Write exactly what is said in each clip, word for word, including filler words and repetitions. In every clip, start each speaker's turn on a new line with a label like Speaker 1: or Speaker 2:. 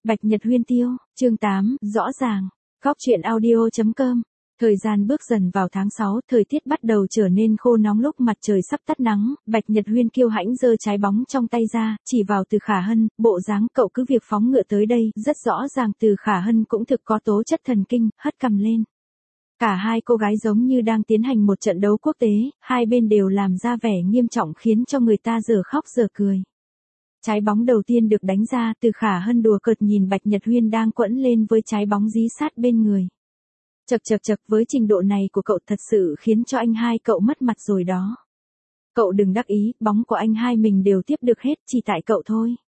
Speaker 1: Bạch Nhật Huyên tiêu, chương tám, rõ ràng. Góc truyện audio chấm com. Thời gian bước dần vào tháng sáu, thời tiết bắt đầu trở nên khô nóng lúc mặt trời sắp tắt nắng, Bạch Nhật Huyên kiêu hãnh giơ trái bóng trong tay ra, chỉ vào Từ Khả Hân, bộ dáng cậu cứ việc phóng ngựa tới đây, rất rõ ràng Từ Khả Hân cũng thực có tố chất thần kinh, hất cằm lên. Cả hai cô gái giống như đang tiến hành một trận đấu quốc tế, hai bên đều làm ra vẻ nghiêm trọng khiến cho người ta giờ khóc giờ cười. Trái bóng đầu tiên được đánh ra, Từ Khả Hân đùa cợt nhìn Bạch Nhật Huyên đang quẫy lên với trái bóng dí sát bên người. Chậc chậc chậc, với trình độ này của cậu thật sự khiến cho anh hai cậu mất mặt rồi đó. Cậu đừng đắc ý, bóng của anh hai mình đều tiếp được hết, chỉ tại cậu thôi.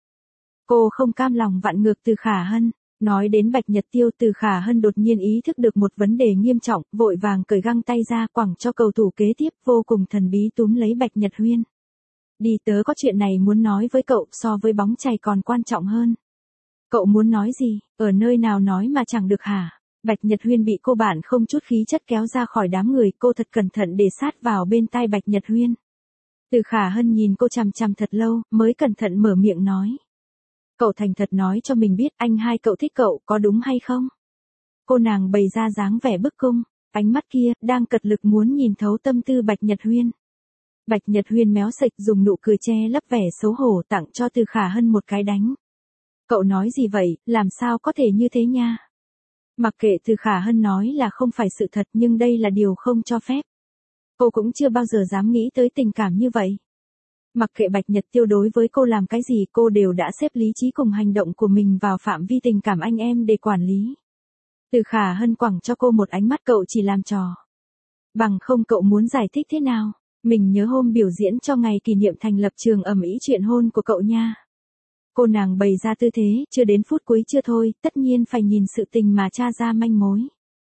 Speaker 1: Cô không cam lòng vặn ngược Từ Khả Hân. Nói đến Bạch Nhật Tiêu, Từ Khả Hân đột nhiên ý thức được một vấn đề nghiêm trọng, vội vàng cởi găng tay ra quẳng cho cầu thủ kế tiếp, vô cùng thần bí túm lấy Bạch Nhật Huyên. Đi, tớ có chuyện này muốn nói với cậu, so với bóng chày còn quan trọng hơn. Cậu muốn nói gì, ở nơi nào nói mà chẳng được hả? Bạch Nhật Huyên bị cô bạn không chút khí chất kéo ra khỏi đám người, cô thật cẩn thận để sát vào bên tai Bạch Nhật Huyên. Từ Khả Hân nhìn cô chằm chằm thật lâu, mới cẩn thận mở miệng nói. Cậu thành thật nói cho mình biết anh hai cậu thích cậu, có đúng hay không? Cô nàng bày ra dáng vẻ bức cung, ánh mắt kia, đang cật lực muốn nhìn thấu tâm tư Bạch Nhật Huyên. Bạch Nhật Huyên méo sạch dùng nụ cười che lấp vẻ xấu hổ tặng cho Từ Khả Hân một cái đánh. Cậu nói gì vậy, làm sao có thể như thế nha? Mặc kệ Từ Khả Hân nói là không phải sự thật nhưng đây là điều không cho phép. Cô cũng chưa bao giờ dám nghĩ tới tình cảm như vậy. Mặc kệ Bạch Nhật Tiêu đối với cô làm cái gì, cô đều đã xếp lý trí cùng hành động của mình vào phạm vi tình cảm anh em để quản lý. Từ Khả Hân quẳng cho cô một ánh mắt, cậu chỉ làm trò. Bằng không cậu muốn giải thích thế nào? Mình nhớ hôm biểu diễn cho ngày kỷ niệm thành lập trường ầm ĩ chuyện hôn của cậu nha. Cô nàng bày ra tư thế, chưa đến phút cuối chưa thôi, tất nhiên phải nhìn sự tình mà tra ra manh mối.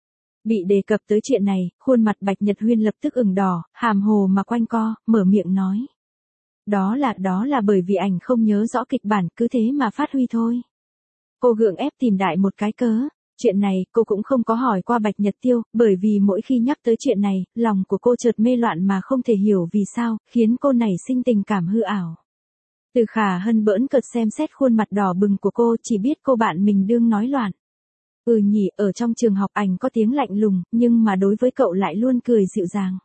Speaker 1: Bị đề cập tới chuyện này, khuôn mặt Bạch Nhật Huyên lập tức ửng đỏ, hàm hồ mà quanh co, mở miệng nói. Đó là, đó là bởi vì ảnh không nhớ rõ kịch bản, cứ thế mà phát huy thôi. Cô gượng ép tìm đại một cái cớ. Chuyện này, cô cũng không có hỏi qua Bạch Nhật Tiêu, bởi vì mỗi khi nhắc tới chuyện này, lòng của cô chợt mê loạn mà không thể hiểu vì sao, khiến cô nảy sinh tình cảm hư ảo. Từ Khả Hân bỡn cợt xem xét khuôn mặt đỏ bừng của cô, chỉ biết cô bạn mình đương nói loạn. Ừ nhỉ, ở trong trường học ảnh có tiếng lạnh lùng, nhưng mà đối với cậu lại luôn cười dịu dàng.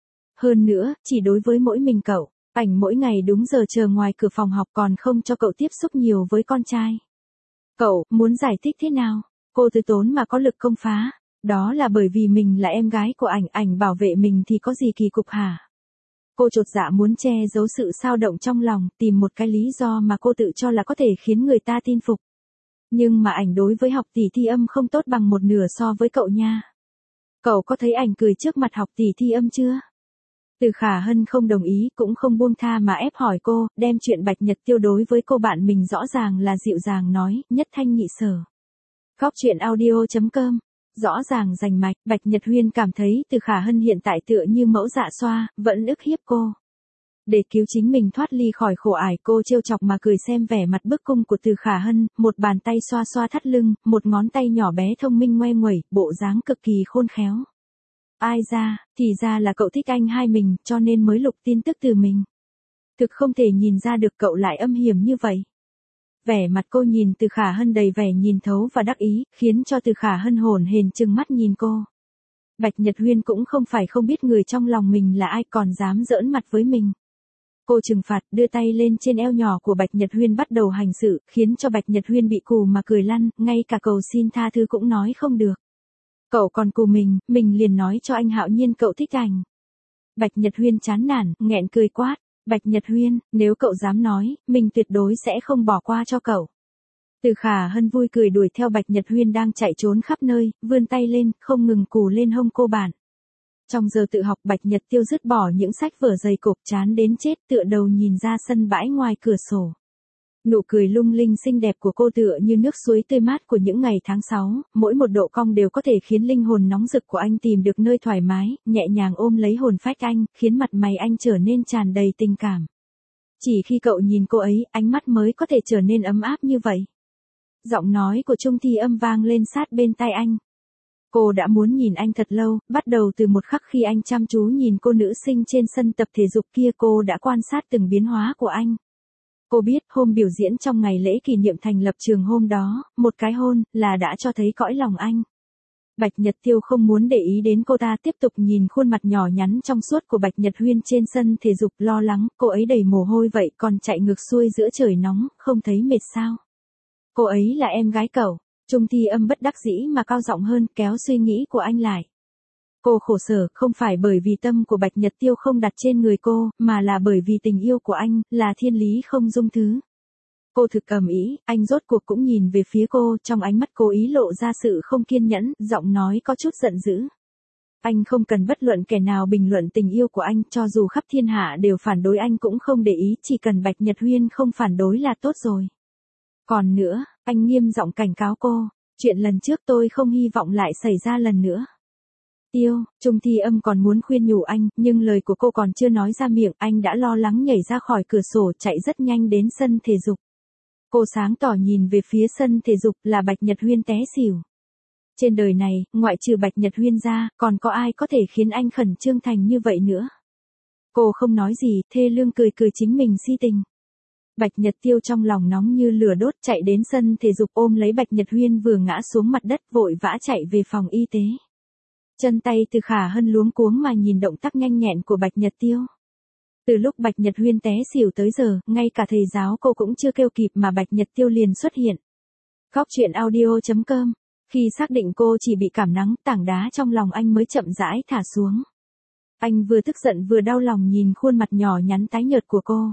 Speaker 1: Hơn nữa, chỉ đối với mỗi mình cậu, ảnh mỗi ngày đúng giờ chờ ngoài cửa phòng học còn không cho cậu tiếp xúc nhiều với con trai. Cậu, muốn giải thích thế nào? Cô từ tốn mà có lực công phá. Đó là bởi vì mình là em gái của ảnh, ảnh bảo vệ mình thì có gì kỳ cục hả? Cô chột dạ muốn che giấu sự xao động trong lòng, tìm một cái lý do mà cô tự cho là có thể khiến người ta tin phục. Nhưng mà ảnh đối với học tỷ thi âm không tốt bằng một nửa so với cậu nha. Cậu có thấy ảnh cười trước mặt học tỷ thi âm chưa? Từ Khả Hân không đồng ý, cũng không buông tha mà ép hỏi cô, đem chuyện Bạch Nhật Tiêu đối với cô bạn mình rõ ràng là dịu dàng nói, nhất thanh nhị sở. Góc truyện audio chấm com. Rõ ràng rành mạch, Bạch Nhật Huyên cảm thấy Từ Khả Hân hiện tại tựa như mẫu dạ xoa, vẫn ức hiếp cô. Để cứu chính mình thoát ly khỏi khổ ải, cô trêu chọc mà cười xem vẻ mặt bức cung của Từ Khả Hân, một bàn tay xoa xoa thắt lưng, một ngón tay nhỏ bé thông minh ngoe nguẩy, bộ dáng cực kỳ khôn khéo. Ai ra, thì ra là cậu thích anh hai mình, cho nên mới lục tin tức từ mình. Thực không thể nhìn ra được cậu lại âm hiểm như vậy. Vẻ mặt cô nhìn Từ Khả Hân đầy vẻ nhìn thấu và đắc ý, khiến cho Từ Khả Hân hồn hển trừng mắt nhìn cô. Bạch Nhật Huyên cũng không phải không biết người trong lòng mình là ai còn dám giỡn mặt với mình. Cô trừng phạt, đưa tay lên trên eo nhỏ của Bạch Nhật Huyên bắt đầu hành sự, khiến cho Bạch Nhật Huyên bị cù mà cười lăn, ngay cả cầu xin tha thứ cũng nói không được. Cậu còn cù mình, mình liền nói cho anh Hạo Nhiên cậu thích ảnh. Bạch Nhật Huyên chán nản, nghẹn cười quát. Bạch Nhật Huyên, nếu cậu dám nói, mình tuyệt đối sẽ không bỏ qua cho cậu. Từ Khả Hân vui cười đuổi theo Bạch Nhật Huyên đang chạy trốn khắp nơi, vươn tay lên, không ngừng cù lên hông cô bạn. Trong giờ tự học, Bạch Nhật Tiêu dứt bỏ những sách vở dày cộp, chán đến chết, tựa đầu nhìn ra sân bãi ngoài cửa sổ. Nụ cười lung linh xinh đẹp của cô tựa như nước suối tươi mát của những ngày tháng sáu, mỗi một độ cong đều có thể khiến linh hồn nóng rực của anh tìm được nơi thoải mái, nhẹ nhàng ôm lấy hồn phách anh, khiến mặt mày anh trở nên tràn đầy tình cảm. Chỉ khi cậu nhìn cô ấy, ánh mắt mới có thể trở nên ấm áp như vậy. Giọng nói của Trung Thi Âm vang lên sát bên tai anh. Cô đã muốn nhìn anh thật lâu, bắt đầu từ một khắc khi anh chăm chú nhìn cô nữ sinh trên sân tập thể dục kia, cô đã quan sát từng biến hóa của anh. Cô biết hôm biểu diễn trong ngày lễ kỷ niệm thành lập trường hôm đó, một cái hôn là đã cho thấy cõi lòng anh. Bạch Nhật Tiêu không muốn để ý đến cô ta, tiếp tục nhìn khuôn mặt nhỏ nhắn trong suốt của Bạch Nhật Huyên trên sân thể dục, lo lắng, cô ấy đầy mồ hôi vậy còn chạy ngược xuôi giữa trời nóng, không thấy mệt sao? Cô ấy là em gái cậu. Trung Thi Âm bất đắc dĩ mà cao giọng hơn, kéo suy nghĩ của anh lại. Cô khổ sở, không phải bởi vì tâm của Bạch Nhật Tiêu không đặt trên người cô, mà là bởi vì tình yêu của anh, là thiên lý không dung thứ. Cô thực ầm ĩ, anh rốt cuộc cũng nhìn về phía cô, trong ánh mắt cố ý lộ ra sự không kiên nhẫn, giọng nói có chút giận dữ. Anh không cần bất luận kẻ nào bình luận tình yêu của anh, cho dù khắp thiên hạ đều phản đối anh cũng không để ý, chỉ cần Bạch Nhật Huyên không phản đối là tốt rồi. Còn nữa, anh nghiêm giọng cảnh cáo cô, chuyện lần trước tôi không hy vọng lại xảy ra lần nữa. Tiêu, Trung Thi Âm còn muốn khuyên nhủ anh, nhưng lời của cô còn chưa nói ra miệng, anh đã lo lắng nhảy ra khỏi cửa sổ, chạy rất nhanh đến sân thể dục. Cô sáng tỏ nhìn về phía sân thể dục, là Bạch Nhật Huyên té xỉu. Trên đời này, ngoại trừ Bạch Nhật Huyên ra, còn có ai có thể khiến anh khẩn trương thành như vậy nữa? Cô không nói gì, thê lương cười cười chính mình si tình. Bạch Nhật Tiêu trong lòng nóng như lửa đốt, chạy đến sân thể dục ôm lấy Bạch Nhật Huyên vừa ngã xuống mặt đất, vội vã chạy về phòng y tế. Chân tay Từ Khả Hân luống cuống mà nhìn động tác nhanh nhẹn của Bạch Nhật Tiêu. Từ lúc Bạch Nhật Huyên té xỉu tới giờ, ngay cả thầy giáo cô cũng chưa kêu kịp mà Bạch Nhật Tiêu liền xuất hiện. Góc truyện audio chấm com. Khi xác định cô chỉ bị cảm nắng, tảng đá trong lòng anh mới chậm rãi thả xuống. Anh vừa tức giận vừa đau lòng nhìn khuôn mặt nhỏ nhắn tái nhợt của cô.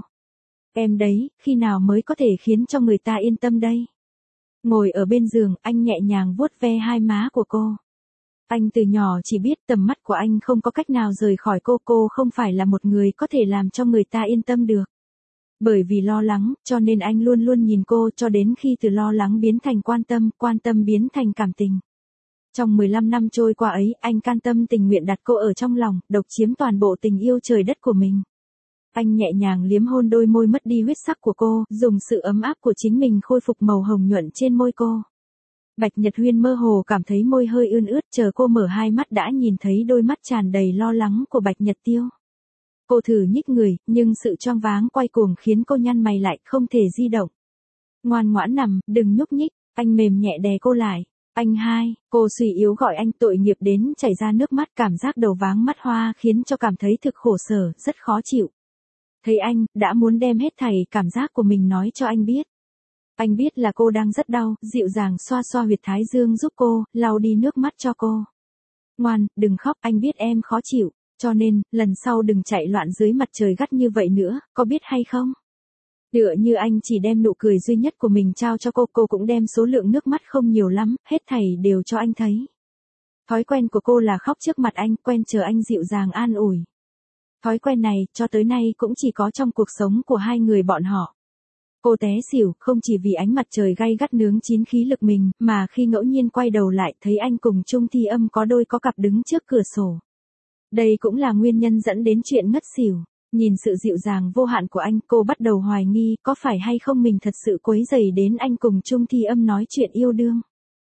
Speaker 1: Em đấy, khi nào mới có thể khiến cho người ta yên tâm đây? Ngồi ở bên giường, anh nhẹ nhàng vuốt ve hai má của cô. Anh từ nhỏ chỉ biết tầm mắt của anh không có cách nào rời khỏi cô, cô không phải là một người có thể làm cho người ta yên tâm được. Bởi vì lo lắng, cho nên anh luôn luôn nhìn cô cho đến khi từ lo lắng biến thành quan tâm, quan tâm biến thành cảm tình. Trong mười lăm năm trôi qua ấy, anh can tâm tình nguyện đặt cô ở trong lòng, độc chiếm toàn bộ tình yêu trời đất của mình. Anh nhẹ nhàng liếm hôn đôi môi mất đi huyết sắc của cô, dùng sự ấm áp của chính mình khôi phục màu hồng nhuận trên môi cô. Bạch Nhật Huyên mơ hồ cảm thấy môi hơi ươn ướt, chờ cô mở hai mắt đã nhìn thấy đôi mắt tràn đầy lo lắng của Bạch Nhật Tiêu. Cô thử nhích người, nhưng sự choáng váng quay cuồng khiến cô nhăn mày lại, không thể di động. Ngoan ngoãn nằm, đừng nhúc nhích, anh mềm nhẹ đè cô lại. Anh hai, cô suy yếu gọi anh, tội nghiệp đến chảy ra nước mắt, cảm giác đầu váng mắt hoa khiến cho cảm thấy thực khổ sở, rất khó chịu. Thấy anh, đã muốn đem hết thảy cảm giác của mình nói cho anh biết. Anh biết là cô đang rất đau, dịu dàng xoa xoa huyệt thái dương giúp cô, lau đi nước mắt cho cô. Ngoan, đừng khóc, anh biết em khó chịu, cho nên, lần sau đừng chạy loạn dưới mặt trời gắt như vậy nữa, có biết hay không? Tựa như anh chỉ đem nụ cười duy nhất của mình trao cho cô, cô cũng đem số lượng nước mắt không nhiều lắm, hết thảy đều cho anh thấy. Thói quen của cô là khóc trước mặt anh, quen chờ anh dịu dàng an ủi. Thói quen này, cho tới nay cũng chỉ có trong cuộc sống của hai người bọn họ. Cô té xỉu, không chỉ vì ánh mặt trời gay gắt nướng chín khí lực mình, mà khi ngẫu nhiên quay đầu lại thấy anh cùng Trung Thi Âm có đôi có cặp đứng trước cửa sổ. Đây cũng là nguyên nhân dẫn đến chuyện ngất xỉu. Nhìn sự dịu dàng vô hạn của anh, cô bắt đầu hoài nghi, có phải hay không mình thật sự quấy rầy đến anh cùng Trung Thi Âm nói chuyện yêu đương.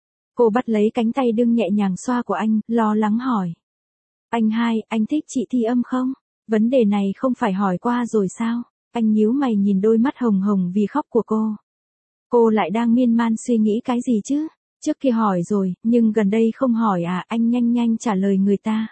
Speaker 1: Cô bắt lấy cánh tay đương nhẹ nhàng xoa của anh, lo lắng hỏi. Anh hai, anh thích chị Thi Âm không? Vấn đề này không phải hỏi qua rồi sao? Anh nhíu mày nhìn đôi mắt hồng hồng vì khóc của cô. Cô lại đang miên man suy nghĩ cái gì chứ? Trước kia hỏi rồi, nhưng gần đây không hỏi à? Anh nhanh nhanh trả lời người ta.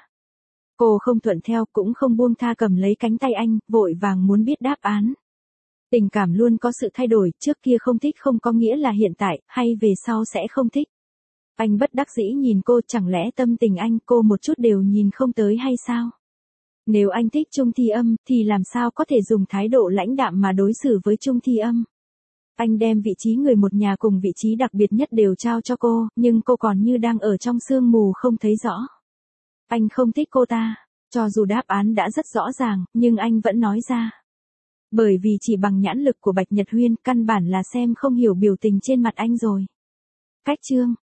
Speaker 1: Cô không thuận theo, cũng không buông tha, cầm lấy cánh tay anh, vội vàng muốn biết đáp án. Tình cảm luôn có sự thay đổi, trước kia không thích không có nghĩa là hiện tại, hay về sau sẽ không thích. Anh bất đắc dĩ nhìn cô, chẳng lẽ tâm tình anh cô một chút đều nhìn không tới hay sao? Nếu anh thích Trung Thi Âm, thì làm sao có thể dùng thái độ lãnh đạm mà đối xử với Trung Thi Âm? Anh đem vị trí người một nhà cùng vị trí đặc biệt nhất đều trao cho cô, nhưng cô còn như đang ở trong sương mù không thấy rõ. Anh không thích cô ta, cho dù đáp án đã rất rõ ràng, nhưng anh vẫn nói ra. Bởi vì chỉ bằng nhãn lực của Bạch Nhật Huyên, căn bản là xem không hiểu biểu tình trên mặt anh rồi. Cách chương